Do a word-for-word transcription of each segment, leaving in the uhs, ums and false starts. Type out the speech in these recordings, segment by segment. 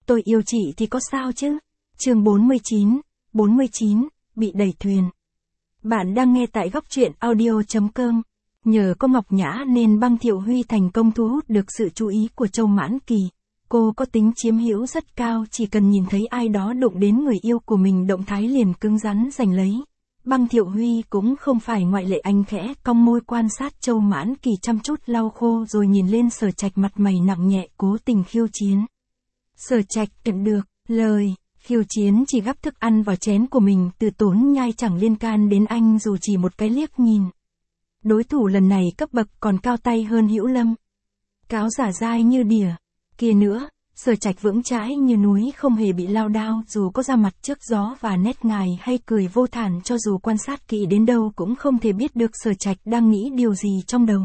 tôi yêu chị thì có sao chứ? Chương bốn mươi chín, bốn mươi chín, bị đẩy thuyền. Bạn đang nghe tại góc truyện audio chấm com. Nhờ có Ngọc Nhã nên Băng Thiệu Huy thành công thu hút được sự chú ý của Châu Mãn Kỳ. Cô có tính chiếm hữu rất cao, chỉ cần nhìn thấy ai đó đụng đến người yêu của mình động thái liền cứng rắn giành lấy. Băng Thiệu Huy cũng không phải ngoại lệ, anh khẽ cong môi quan sát Châu Mãn Kỳ chăm chút lau khô rồi nhìn lên Sở Trạch, mặt mày nặng nhẹ cố tình khiêu chiến. Sở Trạch nhận được lời khiêu chiến chỉ gắp thức ăn vào chén của mình, từ tốn nhai chẳng liên can đến anh dù chỉ một cái liếc nhìn. Đối thủ lần này cấp bậc còn cao tay hơn Hữu Lâm. Cáo giả dai như đỉa. Kia nữa, Sở Trạch vững chãi như núi, không hề bị lao đao, dù có ra mặt trước gió và nét ngài hay cười vô thản, cho dù quan sát kỹ đến đâu cũng không thể biết được Sở Trạch đang nghĩ điều gì trong đầu.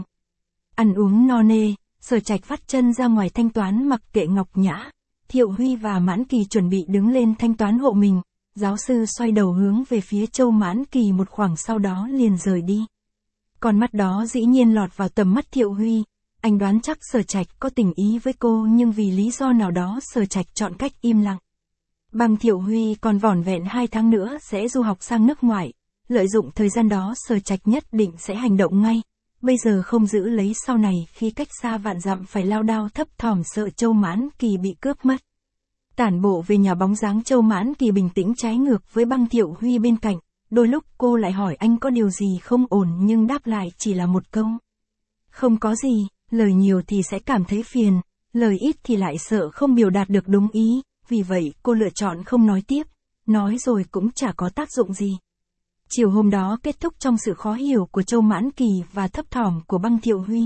Ăn uống no nê, Sở Trạch vắt chân ra ngoài thanh toán mặc kệ Ngọc Nhã. Thiệu Huy và Mãn Kỳ chuẩn bị đứng lên thanh toán hộ mình. Giáo sư xoay đầu hướng về phía Châu Mãn Kỳ một khoảng, sau đó liền rời đi. Con mắt đó dĩ nhiên lọt vào tầm mắt Thiệu Huy. Anh đoán chắc Sở Trạch có tình ý với cô, nhưng vì lý do nào đó Sở Trạch chọn cách im lặng. Băng Thiệu Huy còn vỏn vẹn hai tháng nữa sẽ du học sang nước ngoài. Lợi dụng thời gian đó Sở Trạch nhất định sẽ hành động ngay. Bây giờ không giữ lấy, sau này khi cách xa vạn dặm phải lao đao thấp thỏm sợ Châu Mãn Kỳ bị cướp mất. Tản bộ về nhà, bóng dáng Châu Mãn Kỳ bình tĩnh trái ngược với Băng Thiệu Huy bên cạnh. Đôi lúc cô lại hỏi anh có điều gì không ổn, nhưng đáp lại chỉ là một câu: không có gì. Lời nhiều thì sẽ cảm thấy phiền, lời ít thì lại sợ không biểu đạt được đúng ý, vì vậy cô lựa chọn không nói tiếp, nói rồi cũng chả có tác dụng gì. Chiều hôm đó kết thúc trong sự khó hiểu của Châu Mãn Kỳ và thấp thỏm của Băng Thiệu Huy.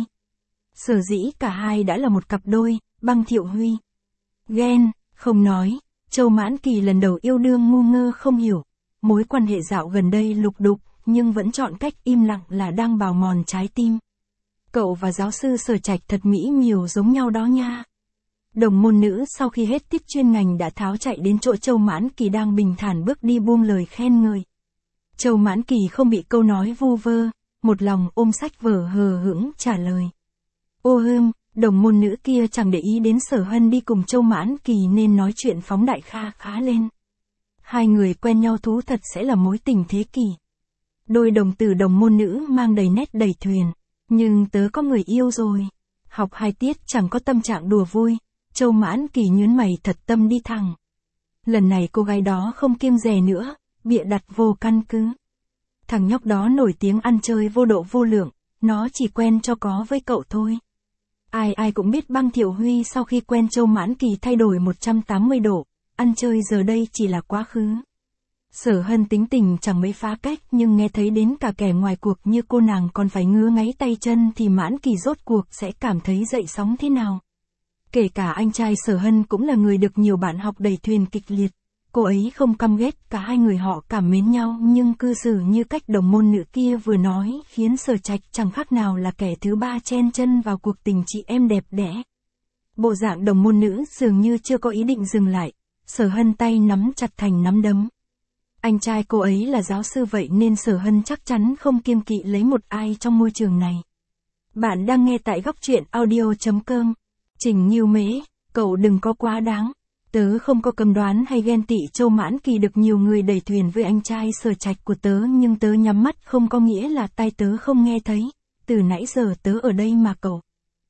Sở dĩ cả hai đã là một cặp đôi, Băng Thiệu Huy ghen, không nói. Châu Mãn Kỳ lần đầu yêu đương ngu ngơ không hiểu, mối quan hệ dạo gần đây lục đục, nhưng vẫn chọn cách im lặng là đang bào mòn trái tim. Cậu và giáo sư Sở Trạch thật mỹ miều giống nhau đó nha. Đồng môn nữ sau khi hết tiết chuyên ngành đã tháo chạy đến chỗ Châu Mãn Kỳ đang bình thản bước đi, buông lời khen ngợi. Châu Mãn Kỳ không bị câu nói vu vơ, một lòng ôm sách vở hờ hững trả lời. Ô hưm, đồng môn nữ kia chẳng để ý đến Sở Hân đi cùng Châu Mãn Kỳ nên nói chuyện phóng đại kha khá lên. Hai người quen nhau thú thật sẽ là mối tình thế kỷ. Đôi đồng tử đồng môn nữ mang đầy nét đẩy thuyền. Nhưng tớ có người yêu rồi. Học hai tiết chẳng có tâm trạng đùa vui. Châu Mãn Kỳ nhớn mày thật tâm đi thẳng. Lần này cô gái đó không kiêng dè nữa, bịa đặt vô căn cứ. Thằng nhóc đó nổi tiếng ăn chơi vô độ vô lượng, nó chỉ quen cho có với cậu thôi. Ai ai cũng biết Băng Thiệu Huy sau khi quen Châu Mãn Kỳ thay đổi một trăm tám mươi độ, ăn chơi giờ đây chỉ là quá khứ. Sở Hân tính tình chẳng mấy phá cách, nhưng nghe thấy đến cả kẻ ngoài cuộc như cô nàng còn phải ngứa ngáy tay chân thì Mãn Kỳ rốt cuộc sẽ cảm thấy dậy sóng thế nào. Kể cả anh trai Sở Hân cũng là người được nhiều bạn học đẩy thuyền kịch liệt. Cô ấy không căm ghét, cả hai người họ cảm mến nhau, nhưng cư xử như cách đồng môn nữ kia vừa nói khiến Sở Trạch chẳng khác nào là kẻ thứ ba chen chân vào cuộc tình chị em đẹp đẽ. Bộ dạng đồng môn nữ dường như chưa có ý định dừng lại. Sở Hân tay nắm chặt thành nắm đấm. Anh trai cô ấy là giáo sư, vậy nên Sở Hân chắc chắn không kiêng kỵ lấy một ai trong môi trường này. Bạn đang nghe tại góc truyện audio chấm com. Trình Như Mễ, cậu đừng có quá đáng. Tớ không có cầm đoán hay ghen tị Châu Mãn Kỳ được nhiều người đẩy thuyền với anh trai Sở Trạch của tớ, nhưng tớ nhắm mắt không có nghĩa là tai tớ không nghe thấy. Từ nãy giờ tớ ở đây mà cậu.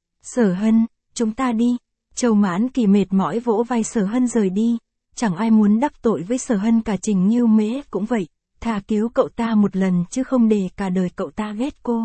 Sở Hân, chúng ta đi. Châu Mãn Kỳ mệt mỏi vỗ vai Sở Hân rời đi. Chẳng ai muốn đắc tội với Sở Hân cả, Trình Như Mễ cũng vậy, thà cứu cậu ta một lần chứ không để cả đời cậu ta ghét cô.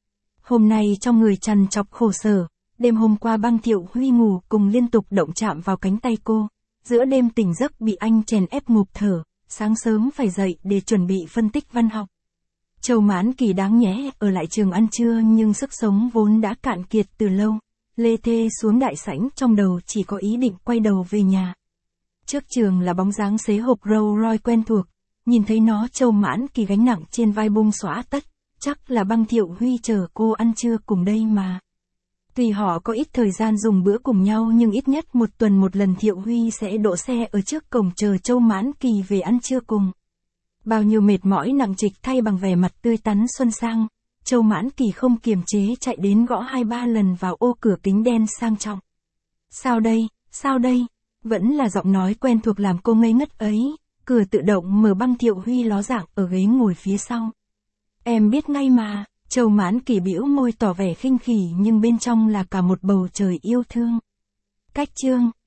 Hôm nay trong người trằn trọc khổ sở, đêm hôm qua Băng Thiệu Huy ngủ cùng liên tục động chạm vào cánh tay cô, giữa đêm tỉnh giấc bị anh chèn ép ngụp thở, sáng sớm phải dậy để chuẩn bị phân tích văn học. Châu Mãn Kỳ đáng nhẽ ở lại trường ăn trưa, nhưng sức sống vốn đã cạn kiệt từ lâu, lê thê xuống đại sảnh, trong đầu chỉ có ý định quay đầu về nhà. Trước trường là bóng dáng xế hộp Rolls Royce quen thuộc, nhìn thấy nó Châu Mãn Kỳ gánh nặng trên vai bung xõa tất, chắc là Băng Thiệu Huy chờ cô ăn trưa cùng đây mà. Tuy họ có ít thời gian dùng bữa cùng nhau, nhưng ít nhất một tuần một lần Thiệu Huy sẽ đỗ xe ở trước cổng chờ Châu Mãn Kỳ về ăn trưa cùng. Bao nhiêu mệt mỏi nặng trịch thay bằng vẻ mặt tươi tắn xuân sang, Châu Mãn Kỳ không kiềm chế chạy đến gõ hai ba lần vào ô cửa kính đen sang trọng. Sao đây, sao đây? Vẫn là giọng nói quen thuộc làm cô ngây ngất ấy, cửa tự động mở băng Thiệu Huy ló dạng ở ghế ngồi phía sau. Em biết ngay mà, Châu Mãn Kỳ bĩu môi tỏ vẻ khinh khỉ nhưng bên trong là cả một bầu trời yêu thương. Cách chương